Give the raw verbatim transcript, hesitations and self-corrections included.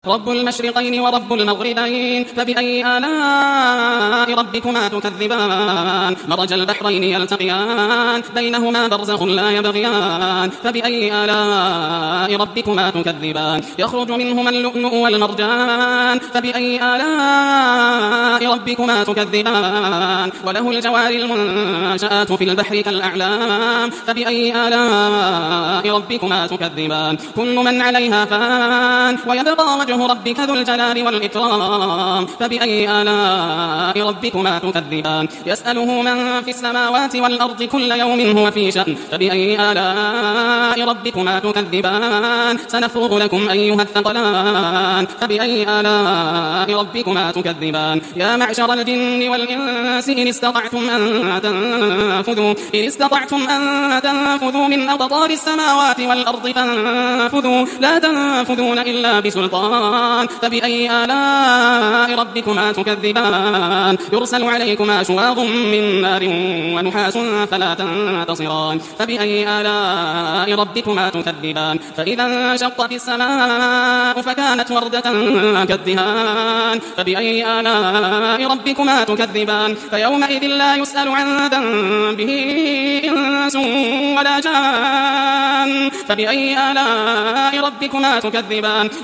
رب المشرقين ورب المغربين فبأي آلاء ربكما تكذبان مرج البحرين يلتقيان بينهما برزخ لا يبغيان فبأي آلاء ربكما تكذبان يخرج منهما اللؤلؤ والمرجان فبأي آلاء ربكما تكذبان وله الجوار المنشآت في البحر كالأعلام فبأي آلاء ربكما تكذبان كل من عليها فان ويبقى وجه ربك ذو الجلال والإكرام فبأي آلاء ربكما تكذبان يسأله من في السماوات والأرض كل يوم هو في شأن فبأي آلاء ربكما تكذبان سنفرغ لكم أيها الثقلان فبأي آلاء ربكما تكذبان يا معشر الجن والإنس إن استطعتم أن تنفذوا إن استطعتم أن تنفذوا من أقطار السماوات والأرض فانفذوا لا تنفذون إلا بسلطان فبأي آلاء ربكما تكذبان يرسل عليكما شواظ من نار ونحاس فلا تنتصران فبأي آلاء ربكما تكذبان فإذا انشقت السماء فكانت وردة كالدهان فبأي آلاء ربكما تكذبان فيومئذ لا يسأل عن ذنبه إنس ولا جان فبأي آلاء ربكما تكذبان